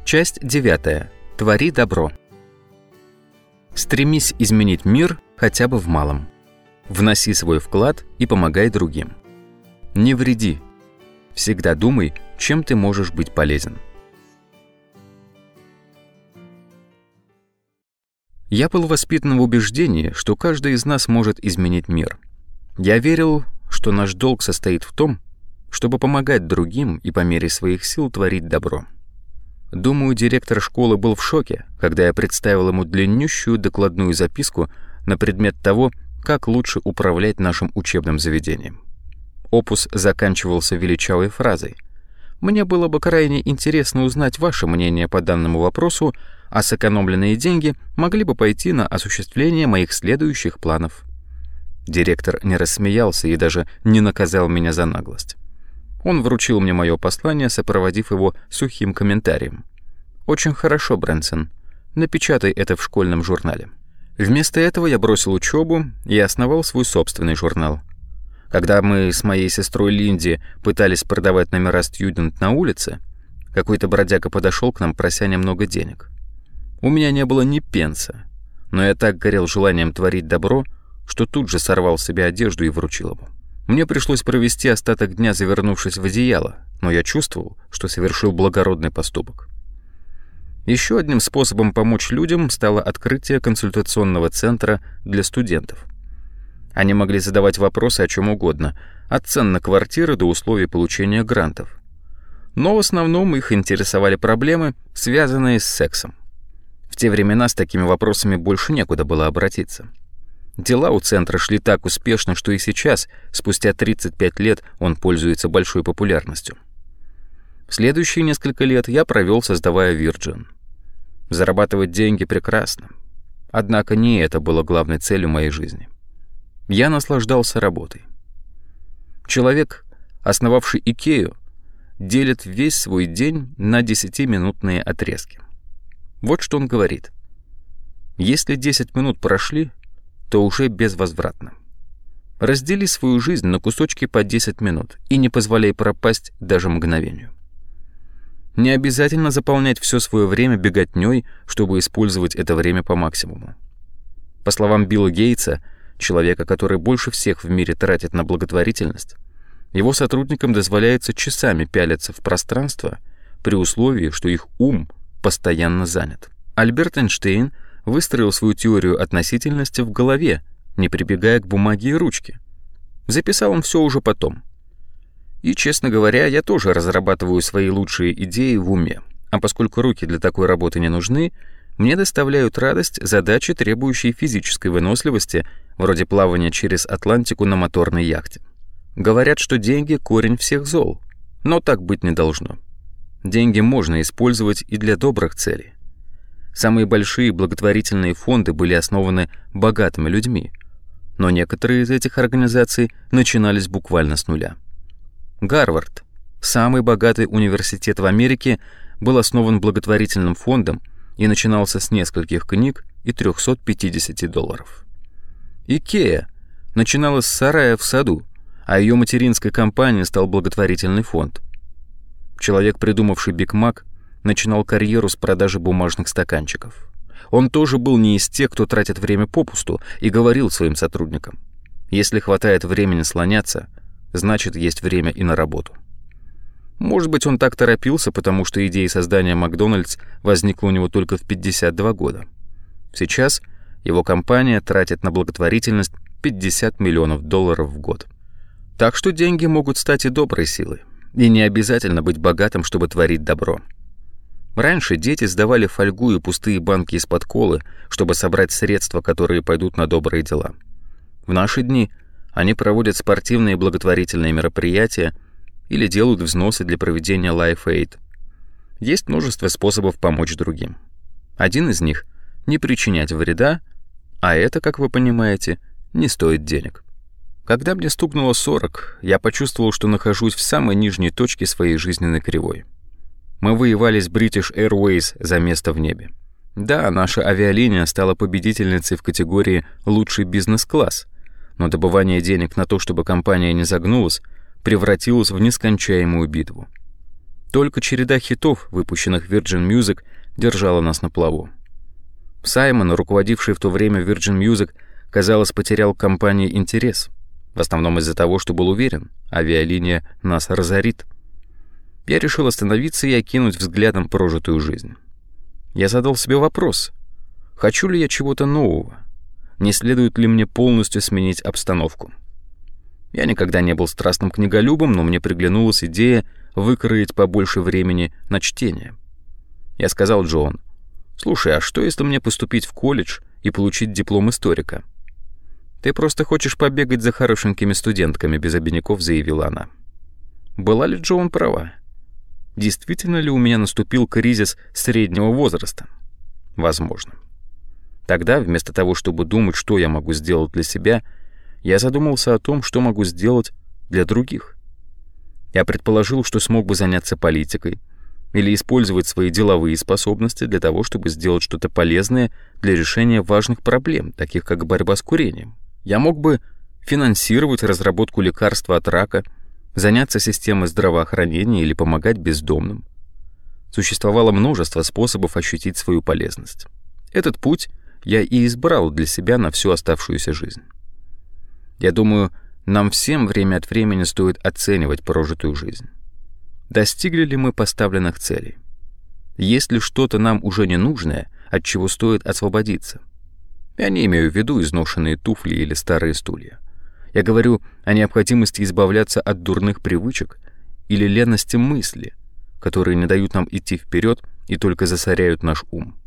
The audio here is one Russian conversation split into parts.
Часть 9. Твори добро. Стремись изменить мир хотя бы в малом. Вноси свой вклад и помогай другим. Не вреди. Всегда думай, чем ты можешь быть полезен. Я был воспитан в убеждении, что каждый из нас может изменить мир. Я верил, что наш долг состоит в том, чтобы помогать другим и по мере своих сил творить добро. Думаю, директор школы был в шоке, когда я представил ему длиннющую докладную записку на предмет того, как лучше управлять нашим учебным заведением. Опус заканчивался величавой фразой: «Мне было бы крайне интересно узнать ваше мнение по данному вопросу, а сэкономленные деньги могли бы пойти на осуществление моих следующих планов». Директор не рассмеялся и даже не наказал меня за наглость. Он вручил мне мое послание, сопроводив его сухим комментарием: «Очень хорошо, Брэнсон. Напечатай это в школьном журнале». Вместо этого я бросил учебу и основал свой собственный журнал. Когда мы с моей сестрой Линди пытались продавать номера «Стьюдент» на улице, какой-то бродяга подошел к нам, прося немного денег. У меня не было ни пенса, но я так горел желанием творить добро, что тут же сорвал с себя одежду и вручил ему. Мне пришлось провести остаток дня, завернувшись в одеяло, но я чувствовал, что совершил благородный поступок. Еще одним способом помочь людям стало открытие консультационного центра для студентов. Они могли задавать вопросы о чем угодно, от цен на квартиры до условий получения грантов. Но в основном их интересовали проблемы, связанные с сексом. В те времена с такими вопросами больше некуда было обратиться. Дела у центра шли так успешно, что и сейчас, спустя 35 лет, он пользуется большой популярностью. Следующие несколько лет я провел, создавая Virgin. Зарабатывать деньги прекрасно. Однако не это было главной целью моей жизни. Я наслаждался работой. Человек, основавший Икею, делит весь свой день на 10-минутные отрезки. Вот что он говорит: если 10 минут прошли, то уже безвозвратно. Раздели свою жизнь на кусочки по 10 минут и не позволяй пропасть даже мгновению. Не обязательно заполнять все свое время беготней, чтобы использовать это время по максимуму. По словам Билла Гейтса, человека, который больше всех в мире тратит на благотворительность, его сотрудникам дозволяется часами пялиться в пространство при условии, что их ум постоянно занят. Альберт Эйнштейн выстроил свою теорию относительности в голове, не прибегая к бумаге и ручке. Записал он все уже потом. И, честно говоря, я тоже разрабатываю свои лучшие идеи в уме. А поскольку руки для такой работы не нужны, мне доставляют радость задачи, требующие физической выносливости, вроде плавания через Атлантику на моторной яхте. Говорят, что деньги — корень всех зол. Но так быть не должно. Деньги можно использовать и для добрых целей. Самые большие благотворительные фонды были основаны богатыми людьми, но некоторые из этих организаций начинались буквально с нуля. Гарвард, самый богатый университет в Америке, был основан благотворительным фондом и начинался с нескольких книг и $350. Икея начиналась с сарая в саду, а ее материнской компанией стал благотворительный фонд. Человек, придумавший Биг Мак, начинал карьеру с продажи бумажных стаканчиков. Он тоже был не из тех, кто тратит время попусту, и говорил своим сотрудникам: если хватает времени слоняться, значит, есть время и на работу. Может быть, он так торопился, потому что идея создания Макдональдс возникла у него только в 52 года. Сейчас его компания тратит на благотворительность $50 миллионов в год. Так что деньги могут стать и доброй силой. И не обязательно быть богатым, чтобы творить добро. Раньше дети сдавали фольгу и пустые банки из-под колы, чтобы собрать средства, которые пойдут на добрые дела. В наши дни они проводят спортивные благотворительные мероприятия или делают взносы для проведения Life Aid. Есть множество способов помочь другим. Один из них — не причинять вреда, а это, как вы понимаете, не стоит денег. Когда мне стукнуло 40, я почувствовал, что нахожусь в самой нижней точке своей жизненной кривой. Мы воевали с British Airways за место в небе. Да, наша авиалиния стала победительницей в категории «Лучший бизнес-класс», но добывание денег на то, чтобы компания не загнулась, превратилось в нескончаемую битву. Только череда хитов, выпущенных Virgin Music, держала нас на плаву. Саймон, руководивший в то время Virgin Music, казалось, потерял к компании интерес. В основном из-за того, что был уверен, авиалиния нас разорит. Я решил остановиться и окинуть взглядом прожитую жизнь. Я задал себе вопрос: хочу ли я чего-то нового? Не следует ли мне полностью сменить обстановку? Я никогда не был страстным книголюбом, но мне приглянулась идея выкроить побольше времени на чтение. Я сказал Джоан: «Слушай, а что, если мне поступить в колледж и получить диплом историка?» «Ты просто хочешь побегать за хорошенькими студентками», — без обиняков заявила она. Была ли Джоан права? Действительно ли у меня наступил кризис среднего возраста? Возможно. Тогда, вместо того, чтобы думать, что я могу сделать для себя, я задумался о том, что могу сделать для других. Я предположил, что смог бы заняться политикой или использовать свои деловые способности для того, чтобы сделать что-то полезное для решения важных проблем, таких как борьба с курением. Я мог бы финансировать разработку лекарства от рака, заняться системой здравоохранения или помогать бездомным. Существовало множество способов ощутить свою полезность. Этот путь я и избрал для себя на всю оставшуюся жизнь. Я думаю, нам всем время от времени стоит оценивать прожитую жизнь. Достигли ли мы поставленных целей? Есть ли что-то нам уже ненужное, от чего стоит освободиться? Я не имею в виду изношенные туфли или старые стулья. Я говорю о необходимости избавляться от дурных привычек или лености мысли, которые не дают нам идти вперед и только засоряют наш ум.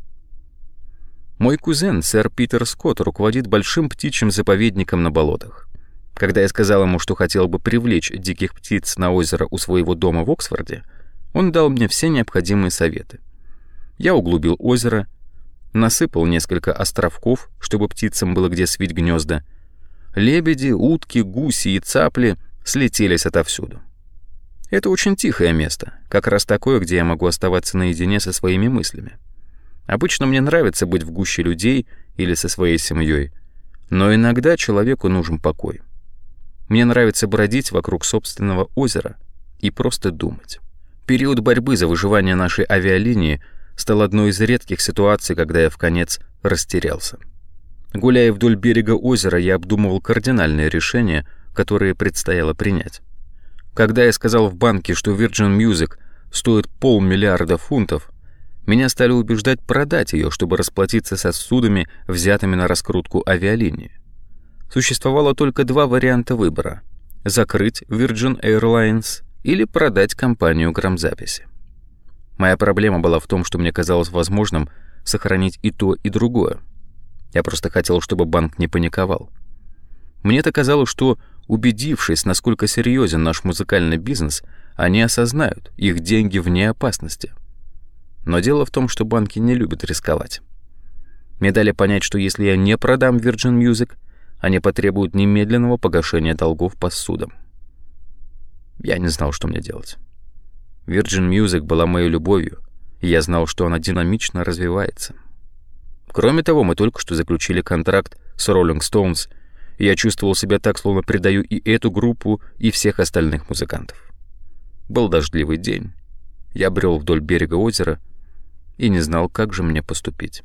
Мой кузен, сэр Питер Скотт, руководит большим птичьим заповедником на болотах. Когда я сказал ему, что хотел бы привлечь диких птиц на озеро у своего дома в Оксфорде, он дал мне все необходимые советы. Я углубил озеро, насыпал несколько островков, чтобы птицам было где свить гнезда. Лебеди, утки, гуси и цапли слетелись отовсюду. Это очень тихое место, как раз такое, где я могу оставаться наедине со своими мыслями. Обычно мне нравится быть в гуще людей или со своей семьей, но иногда человеку нужен покой. Мне нравится бродить вокруг собственного озера и просто думать. Период борьбы за выживание нашей авиалинии стал одной из редких ситуаций, когда я вконец растерялся. Гуляя вдоль берега озера, я обдумывал кардинальные решения, которые предстояло принять. Когда я сказал в банке, что Virgin Music стоит $500 миллиона, меня стали убеждать продать ее, чтобы расплатиться со судами, взятыми на раскрутку авиалинии. Существовало только два варианта выбора: закрыть Virgin Airlines или продать компанию грамзаписи. Моя проблема была в том, что мне казалось возможным сохранить и то, и другое. Я просто хотел, чтобы банк не паниковал. Мне-то казалось, что, убедившись, насколько серьезен наш музыкальный бизнес, они осознают, их деньги вне опасности. Но дело в том, что банки не любят рисковать. Мне дали понять, что если я не продам Virgin Music, они потребуют немедленного погашения долгов по судам. Я не знал, что мне делать. Virgin Music была моей любовью, и я знал, что она динамично развивается. Кроме того, мы только что заключили контракт с Rolling Stones, и я чувствовал себя так, словно предаю и эту группу, и всех остальных музыкантов. Был дождливый день. Я брел вдоль берега озера и не знал, как же мне поступить.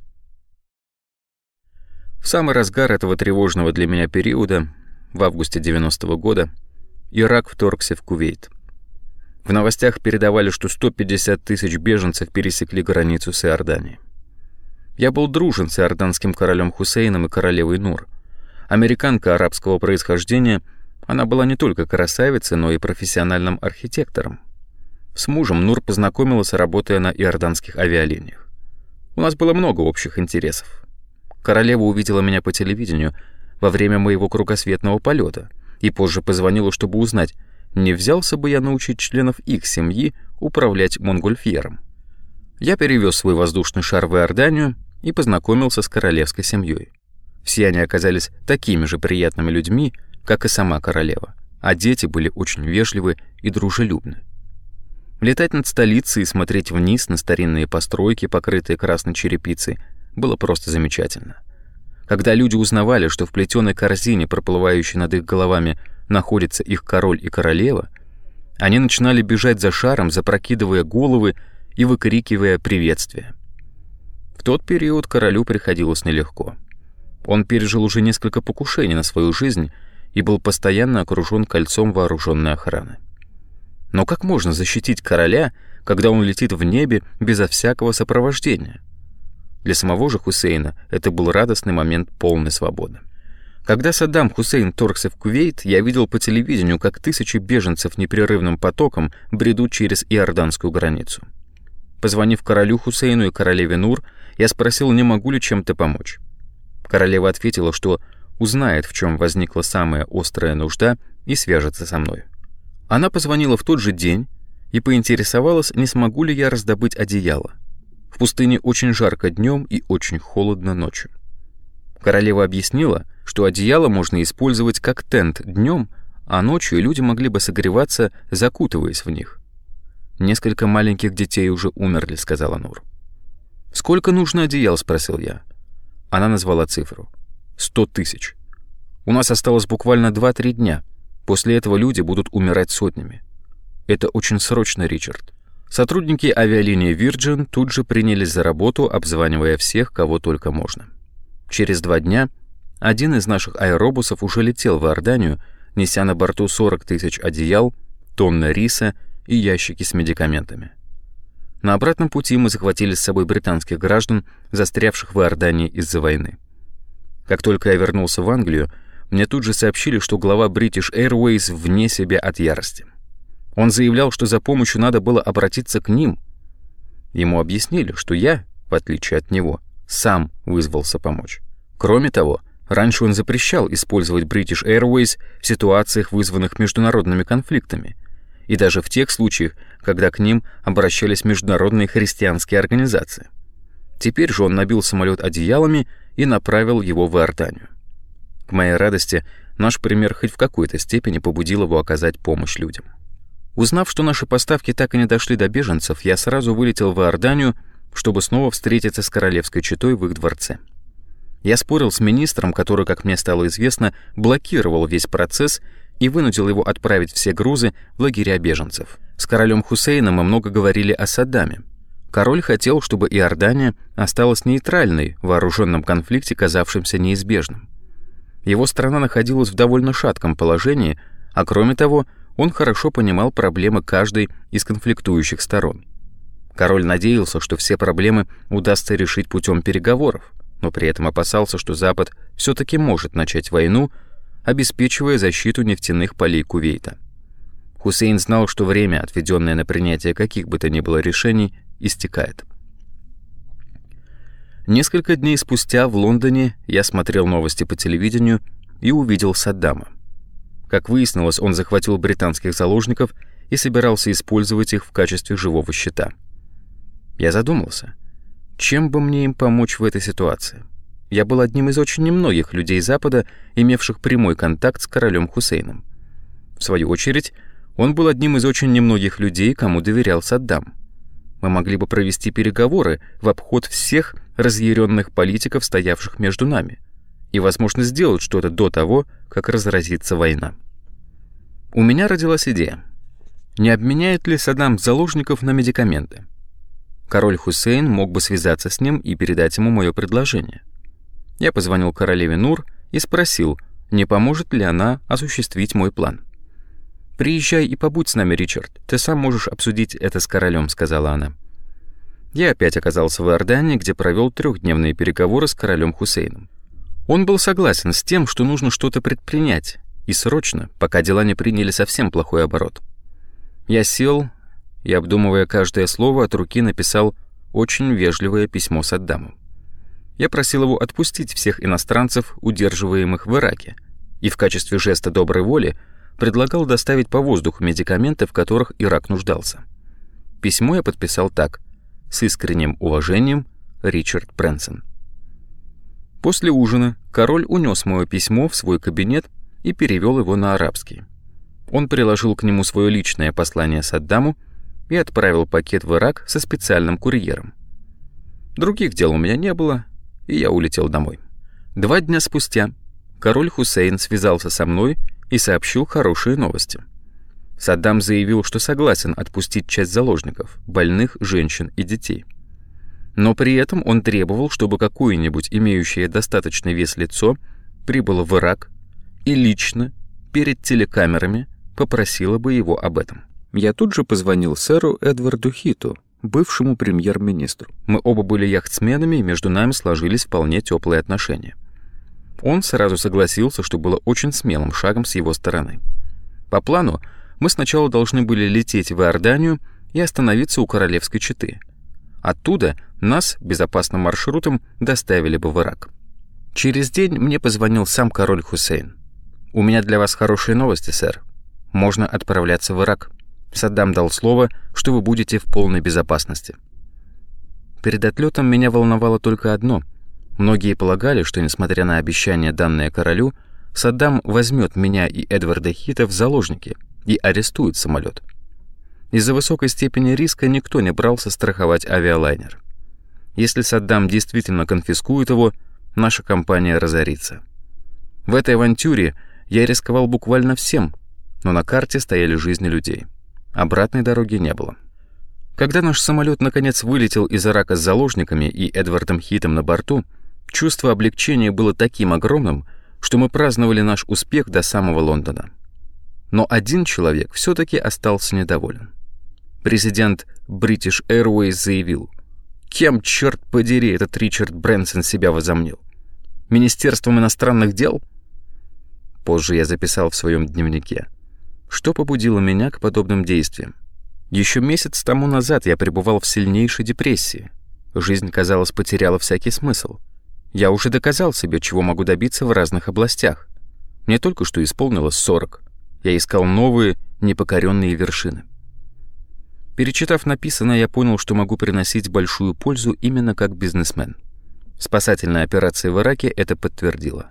В самый разгар этого тревожного для меня периода, в августе 90-го года, Ирак вторгся в Кувейт. В новостях передавали, что 150 тысяч беженцев пересекли границу с Иорданией. Я был дружен с иорданским королем Хусейном и королевой Нур. Американка арабского происхождения, она была не только красавицей, но и профессиональным архитектором. С мужем Нур познакомилась, работая на иорданских авиалиниях. У нас было много общих интересов. Королева увидела меня по телевидению во время моего кругосветного полета и позже позвонила, чтобы узнать, не взялся бы я научить членов их семьи управлять монгольфьером. Я перевез свой воздушный шар в Иорданию и познакомился с королевской семьей. Все они оказались такими же приятными людьми, как и сама королева, а дети были очень вежливы и дружелюбны. Летать над столицей и смотреть вниз на старинные постройки, покрытые красной черепицей, было просто замечательно. Когда люди узнавали, что в плетеной корзине, проплывающей над их головами, находится их король и королева, Они начинали бежать за шаром, запрокидывая головы и выкрикивая приветствия. В тот период королю приходилось нелегко. Он пережил уже несколько покушений на свою жизнь и был постоянно окружен кольцом вооруженной охраны. Но как можно защитить короля, когда он летит в небе безо всякого сопровождения? Для самого же Хусейна это был радостный момент полной свободы. Когда Саддам Хусейн вторгся в Кувейт, я видел по телевидению, как тысячи беженцев непрерывным потоком бредут через иорданскую границу. Позвонив королю Хусейну и королеве Нур, я спросил, не могу ли чем-то помочь. Королева ответила, что узнает, в чем возникла самая острая нужда, и свяжется со мной. Она позвонила в тот же день и поинтересовалась, не смогу ли я раздобыть одеяло. В пустыне очень жарко днем и очень холодно ночью. Королева объяснила, что одеяло можно использовать как тент днем, а ночью люди могли бы согреваться, закутываясь в них. «Несколько маленьких детей уже умерли», — сказала Нур. «Сколько нужно одеял?» — спросил я. Она назвала цифру. 100 тысяч. У нас осталось буквально 2-3 дня. После этого люди будут умирать сотнями. Это очень срочно, Ричард. Сотрудники авиалинии Virgin тут же принялись за работу, обзванивая всех, кого только можно. Через 2 дня один из наших аэробусов уже летел в Иорданию, неся на борту 40 тысяч одеял, тонны риса и ящики с медикаментами. На обратном пути мы захватили с собой британских граждан, застрявших в Иордании из-за войны. Как только я вернулся в Англию, мне тут же сообщили, что глава British Airways вне себя от ярости. Он заявлял, что за помощью надо было обратиться к ним. Ему объяснили, что я, в отличие от него, сам вызвался помочь. Кроме того, раньше он запрещал использовать British Airways в ситуациях, вызванных международными конфликтами, и даже в тех случаях, когда к ним обращались международные христианские организации. Теперь же он набил самолет одеялами и направил его в Иорданию. К моей радости, наш пример хоть в какой-то степени побудил его оказать помощь людям. Узнав, что наши поставки так и не дошли до беженцев, я сразу вылетел в Иорданию, чтобы снова встретиться с королевской четой в их дворце. Я спорил с министром, который, как мне стало известно, блокировал весь процесс и вынудил его отправить все грузы в лагеря беженцев. С королем Хусейном мы много говорили о Саддаме. Король хотел, чтобы Иордания осталась нейтральной в вооруженном конфликте, казавшемся неизбежным. Его страна находилась в довольно шатком положении, а кроме того, он хорошо понимал проблемы каждой из конфликтующих сторон. Король надеялся, что все проблемы удастся решить путем переговоров, но при этом опасался, что Запад все-таки может начать войну, обеспечивая защиту нефтяных полей Кувейта. Хусейн знал, что время, отведенное на принятие каких бы то ни было решений, истекает. Несколько дней спустя в Лондоне я смотрел новости по телевидению и увидел Саддама. Как выяснилось, он захватил британских заложников и собирался использовать их в качестве живого щита. Я задумался, чем бы мне им помочь в этой ситуации. Я был одним из очень немногих людей Запада, имевших прямой контакт с королем Хусейном. В свою очередь, он был одним из очень немногих людей, кому доверял Саддам. Мы могли бы провести переговоры в обход всех разъяренных политиков, стоявших между нами, и, возможно, сделать что-то до того, как разразится война. У меня родилась идея. Не обменяет ли Саддам заложников на медикаменты? Король Хусейн мог бы связаться с ним и передать ему мое предложение. Я позвонил королеве Нур и спросил, не поможет ли она осуществить мой план. «Приезжай и побудь с нами, Ричард. Ты сам можешь обсудить это с королем», — сказала она. Я опять оказался в Иордании, где провел 3-дневные переговоры с королем Хусейном. Он был согласен с тем, что нужно что-то предпринять, и срочно, пока дела не приняли совсем плохой оборот. Я сел и, обдумывая каждое слово, от руки написал очень вежливое письмо Саддаму. Я просил его отпустить всех иностранцев, удерживаемых в Ираке, и в качестве жеста доброй воли предлагал доставить по воздуху медикаменты, в которых Ирак нуждался. Письмо я подписал так: «С искренним уважением, Ричард Брэнсон». После ужина король унес мое письмо в свой кабинет и перевел его на арабский. Он приложил к нему свое личное послание Саддаму и отправил пакет в Ирак со специальным курьером. Других дел у меня не было, и я улетел домой. 2 дня спустя король Хусейн связался со мной и сообщил хорошие новости. Саддам заявил, что согласен отпустить часть заложников, больных, женщин и детей. Но при этом он требовал, чтобы какое-нибудь имеющее достаточный вес лицо прибыло в Ирак и лично перед телекамерами попросило бы его об этом. Я тут же позвонил сэру Эдварду Хиту, бывшему премьер-министру. Мы оба были яхтсменами, и между нами сложились вполне теплые отношения. Он сразу согласился, что было очень смелым шагом с его стороны. По плану, мы сначала должны были лететь в Иорданию и остановиться у королевской четы. Оттуда нас безопасным маршрутом доставили бы в Ирак. Через день мне позвонил сам король Хусейн. «У меня для вас хорошие новости, сэр. Можно отправляться в Ирак. Саддам дал слово, что вы будете в полной безопасности». Перед отлетом меня волновало только одно. Многие полагали, что, несмотря на обещание, данное королю, Саддам возьмет меня и Эдварда Хита в заложники и арестует самолет. Из-за высокой степени риска никто не брался страховать авиалайнер. Если Саддам действительно конфискует его, наша компания разорится. В этой авантюре я рисковал буквально всем, но на карте стояли жизни людей. Обратной дороги не было. Когда наш самолет наконец вылетел из Ирака с заложниками и Эдвардом Хитом на борту, чувство облегчения было таким огромным, что мы праздновали наш успех до самого Лондона. Но один человек все-таки остался недоволен. Президент British Airways заявил: «Кем, черт подери, этот Ричард Брэнсон себя возомнил? Министерством иностранных дел?» Позже я записал в своем дневнике: что побудило меня к подобным действиям? Еще месяц тому назад я пребывал в сильнейшей депрессии. Жизнь, казалось, потеряла всякий смысл. Я уже доказал себе, чего могу добиться в разных областях. Мне только что исполнилось 40. Я искал новые, непокоренные вершины. Перечитав написанное, я понял, что могу приносить большую пользу именно как бизнесмен. Спасательная операция в Ираке это подтвердила.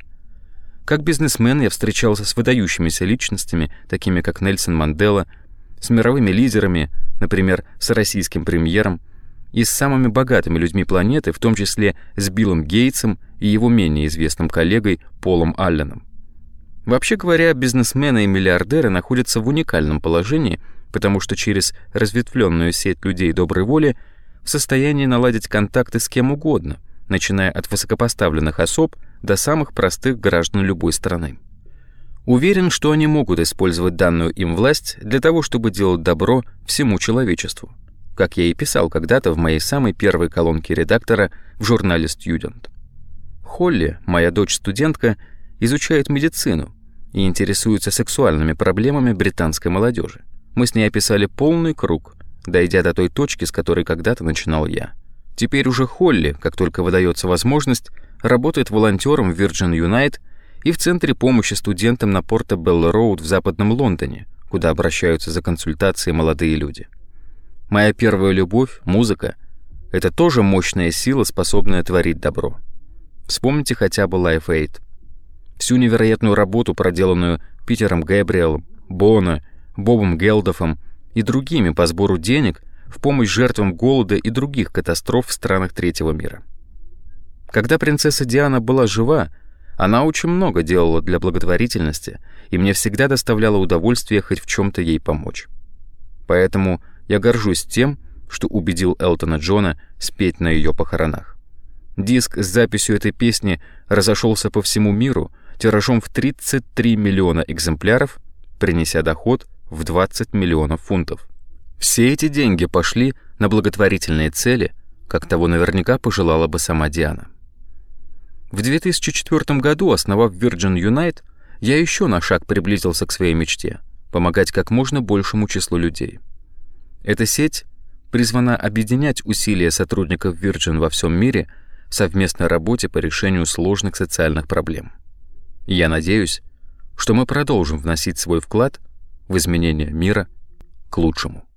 Как бизнесмен я встречался с выдающимися личностями, такими как Нельсон Мандела, с мировыми лидерами, например, с российским премьером, и с самыми богатыми людьми планеты, в том числе с Биллом Гейтсом и его менее известным коллегой Полом Алленом. Вообще говоря, бизнесмены и миллиардеры находятся в уникальном положении, потому что через разветвленную сеть людей доброй воли в состоянии наладить контакты с кем угодно, начиная от высокопоставленных особ до самых простых граждан любой страны. Уверен, что они могут использовать данную им власть для того, чтобы делать добро всему человечеству, как я и писал когда-то в моей самой первой колонке редактора в журнале «Студент». Холли, моя дочь-студентка, изучает медицину и интересуется сексуальными проблемами британской молодежи. Мы с ней описали полный круг, дойдя до той точки, с которой когда-то начинал я. Теперь уже Холли, как только выдается возможность, работает волонтером в Virgin Unite и в Центре помощи студентам на Портобелло-Роуд в Западном Лондоне, куда обращаются за консультацией молодые люди. Моя первая любовь, музыка, это тоже мощная сила, способная творить добро. Вспомните хотя бы Live Aid. Всю невероятную работу, проделанную Питером Гэбриэлом, Боно, Бобом Гелдофом и другими по сбору денег в помощь жертвам голода и других катастроф в странах третьего мира. Когда принцесса Диана была жива, она очень много делала для благотворительности, и мне всегда доставляло удовольствие хоть в чем-то ей помочь. Поэтому я горжусь тем, что убедил Элтона Джона спеть на ее похоронах. Диск с записью этой песни разошелся по всему миру тиражом в 33 миллиона экземпляров, принеся доход в 20 миллионов фунтов. Все эти деньги пошли на благотворительные цели, как того наверняка пожелала бы сама Диана. В 2004 году, основав Virgin Unite, я еще на шаг приблизился к своей мечте — помогать как можно большему числу людей. Эта сеть призвана объединять усилия сотрудников Virgin во всем мире в совместной работе по решению сложных социальных проблем. И я надеюсь, что мы продолжим вносить свой вклад в изменение мира к лучшему.